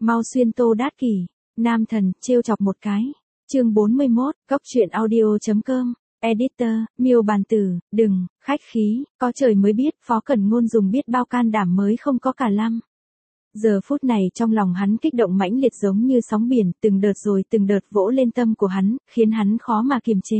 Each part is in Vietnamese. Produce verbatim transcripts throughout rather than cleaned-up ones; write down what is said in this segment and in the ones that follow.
Mau xuyên Tô Đát Kỷ, nam thần, trêu chọc một cái. Chương bốn mươi mốt, cóc truyện audio chấm com. Editor, Miêu Bàn Tử, đừng, khách khí, có trời mới biết, Phó Cẩn Ngôn dùng biết bao can đảm mới không có cả lăm. Giờ phút này trong lòng hắn kích động mãnh liệt giống như sóng biển, từng đợt rồi từng đợt vỗ lên tâm của hắn, khiến hắn khó mà kiềm chế.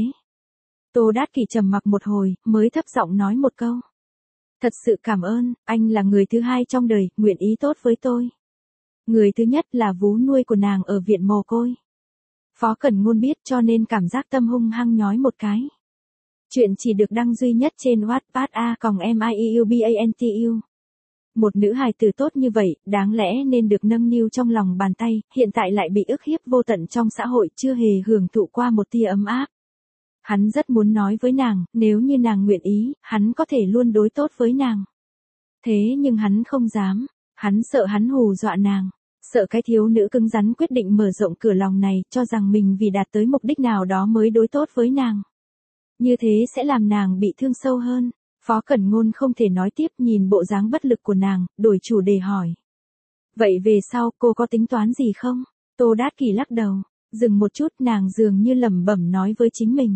Tô Đát Kỷ trầm mặc một hồi, mới thấp giọng nói một câu. Thật sự cảm ơn, anh là người thứ hai trong đời, nguyện ý tốt với tôi. Người thứ nhất là vú nuôi của nàng ở viện mồ côi. Phó Cẩn Ngôn biết cho nên cảm giác tâm hung hăng nhói một cái. Chuyện chỉ được đăng duy nhất trên Wattpad a còng em i e u b a n t u. Một nữ hài tử tốt như vậy, đáng lẽ nên được nâng niu trong lòng bàn tay, hiện tại lại bị ức hiếp vô tận trong xã hội, chưa hề hưởng thụ qua một tia ấm áp. Hắn rất muốn nói với nàng, nếu như nàng nguyện ý, hắn có thể luôn đối tốt với nàng. Thế nhưng hắn không dám, hắn sợ hắn hù dọa nàng, sợ cái thiếu nữ cứng rắn quyết định mở rộng cửa lòng này, cho rằng mình vì đạt tới mục đích nào đó mới đối tốt với nàng. Như thế sẽ làm nàng bị thương sâu hơn. Phó Cẩn Ngôn không thể nói tiếp, nhìn bộ dáng bất lực của nàng, đổi chủ đề hỏi. Vậy về sau cô có tính toán gì không? Tô Đát Kỷ lắc đầu, dừng một chút, nàng dường như lẩm bẩm nói với chính mình.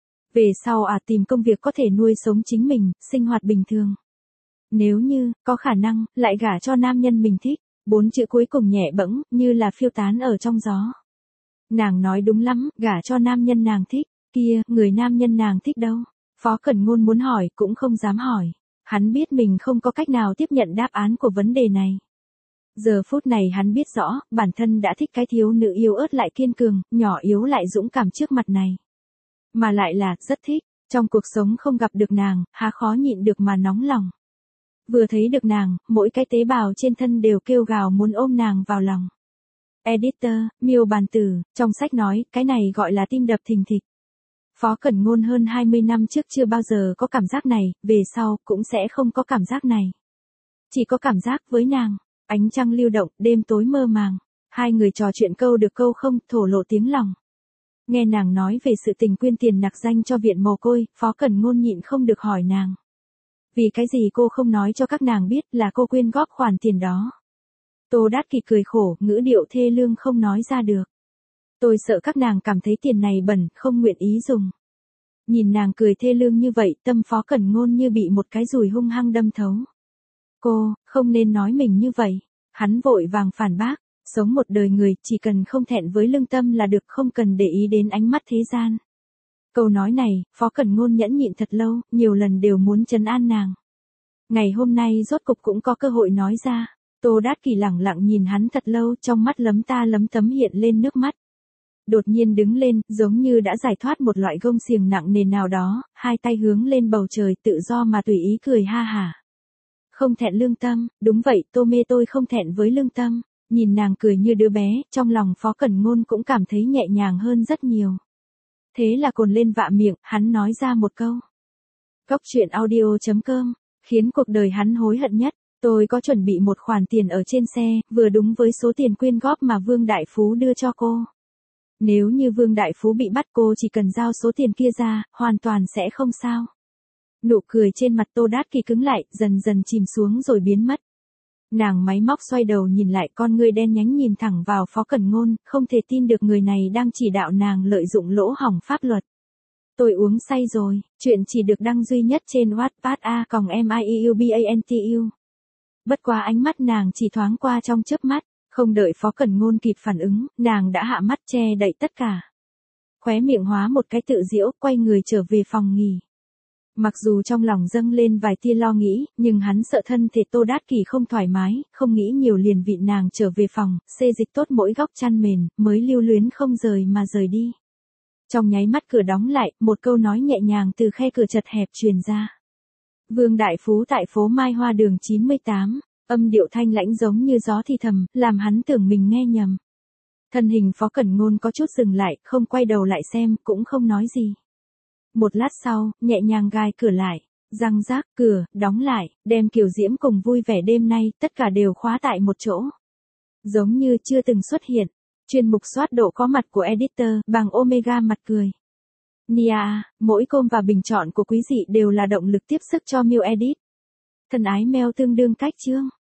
Về sau à, tìm công việc có thể nuôi sống chính mình, sinh hoạt bình thường. Nếu như, có khả năng, lại gả cho nam nhân mình thích. Bốn chữ cuối cùng nhẹ bẫng, như là phiêu tán ở trong gió. Nàng nói đúng lắm, gả cho nam nhân nàng thích. Kia, người nam nhân nàng thích đâu? Phó Cẩn Ngôn muốn hỏi, cũng không dám hỏi. Hắn biết mình không có cách nào tiếp nhận đáp án của vấn đề này. Giờ phút này hắn biết rõ, bản thân đã thích cái thiếu nữ yếu ớt lại kiên cường, nhỏ yếu lại dũng cảm trước mặt này. Mà lại là, rất thích. Trong cuộc sống không gặp được nàng, há khó nhịn được mà nóng lòng. Vừa thấy được nàng, mỗi cái tế bào trên thân đều kêu gào muốn ôm nàng vào lòng. Editor, Miêu Bàn Tử, trong sách nói, cái này gọi là tim đập thình thịch. Phó Cẩn Ngôn hơn hai mươi năm trước chưa bao giờ có cảm giác này, về sau, cũng sẽ không có cảm giác này. Chỉ có cảm giác với nàng, ánh trăng lưu động, đêm tối mơ màng. Hai người trò chuyện câu được câu không, thổ lộ tiếng lòng. Nghe nàng nói về sự tình quyên tiền nặc danh cho viện mồ côi, Phó Cẩn Ngôn nhịn không được hỏi nàng. Vì cái gì cô không nói cho các nàng biết là cô quyên góp khoản tiền đó? Tô Đát Kỷ cười khổ, ngữ điệu thê lương không nói ra được. Tôi sợ các nàng cảm thấy tiền này bẩn, không nguyện ý dùng. Nhìn nàng cười thê lương như vậy, tâm Phó Cẩn Ngôn như bị một cái dùi hung hăng đâm thấu. Cô, không nên nói mình như vậy. Hắn vội vàng phản bác, sống một đời người, chỉ cần không thẹn với lương tâm là được, không cần để ý đến ánh mắt thế gian. Câu nói này, Phó Cẩn Ngôn nhẫn nhịn thật lâu, nhiều lần đều muốn trấn an nàng. Ngày hôm nay rốt cục cũng có cơ hội nói ra. Tô Đát Kỷ lẳng lặng nhìn hắn thật lâu, trong mắt lấm ta lấm tấm hiện lên nước mắt. Đột nhiên đứng lên, giống như đã giải thoát một loại gông xiềng nặng nề nào đó, hai tay hướng lên bầu trời, tự do mà tùy ý cười ha hả. Không thẹn lương tâm, đúng vậy, Tô Mê tôi không thẹn với lương tâm. Nhìn nàng cười như đứa bé, trong lòng Phó Cẩn Ngôn cũng cảm thấy nhẹ nhàng hơn rất nhiều. Thế là cồn lên vạ miệng, hắn nói ra một câu. Cóc truyện audio chấm com, khiến cuộc đời hắn hối hận nhất. Tôi có chuẩn bị một khoản tiền ở trên xe, vừa đúng với số tiền quyên góp mà Vương Đại Phú đưa cho cô. Nếu như Vương Đại Phú bị bắt, cô chỉ cần giao số tiền kia ra, hoàn toàn sẽ không sao. Nụ cười trên mặt Tô Đát Kỷ cứng lại, dần dần chìm xuống rồi biến mất. Nàng máy móc xoay đầu nhìn lại, con ngươi đen nhánh nhìn thẳng vào Phó Cẩn Ngôn, không thể tin được người này đang chỉ đạo nàng lợi dụng lỗ hổng pháp luật. Tôi uống say rồi, chuyện chỉ được đăng duy nhất trên Wattpad a còng em i e u b a n t u. Bất quá ánh mắt nàng chỉ thoáng qua trong chớp mắt, không đợi Phó Cẩn Ngôn kịp phản ứng, nàng đã hạ mắt che đậy tất cả. Khóe miệng hóa một cái tự giễu, quay người trở về phòng nghỉ. Mặc dù trong lòng dâng lên vài tia lo nghĩ, nhưng hắn sợ thân thể Tô Đát Kỷ không thoải mái, không nghĩ nhiều liền vịn nàng trở về phòng, xê dịch tốt mỗi góc chăn mền, mới lưu luyến không rời mà rời đi. Trong nháy mắt cửa đóng lại, một câu nói nhẹ nhàng từ khe cửa chật hẹp truyền ra. Vương Đại Phú tại phố Mai Hoa đường chín mươi tám, âm điệu thanh lãnh giống như gió thì thầm, làm hắn tưởng mình nghe nhầm. Thân hình Phó Cẩn Ngôn có chút dừng lại, không quay đầu lại xem, cũng không nói gì. Một lát sau, nhẹ nhàng gai cửa lại, răng rác, cửa, đóng lại, đem Kiều Diễm cùng vui vẻ đêm nay, tất cả đều khóa tại một chỗ. Giống như chưa từng xuất hiện. Chuyên mục soát độ có mặt của editor, bằng Omega mặt cười. Nia, mỗi com và bình chọn của quý dị đều là động lực tiếp sức cho Miu Edit. Thân ái mail tương đương cách chương.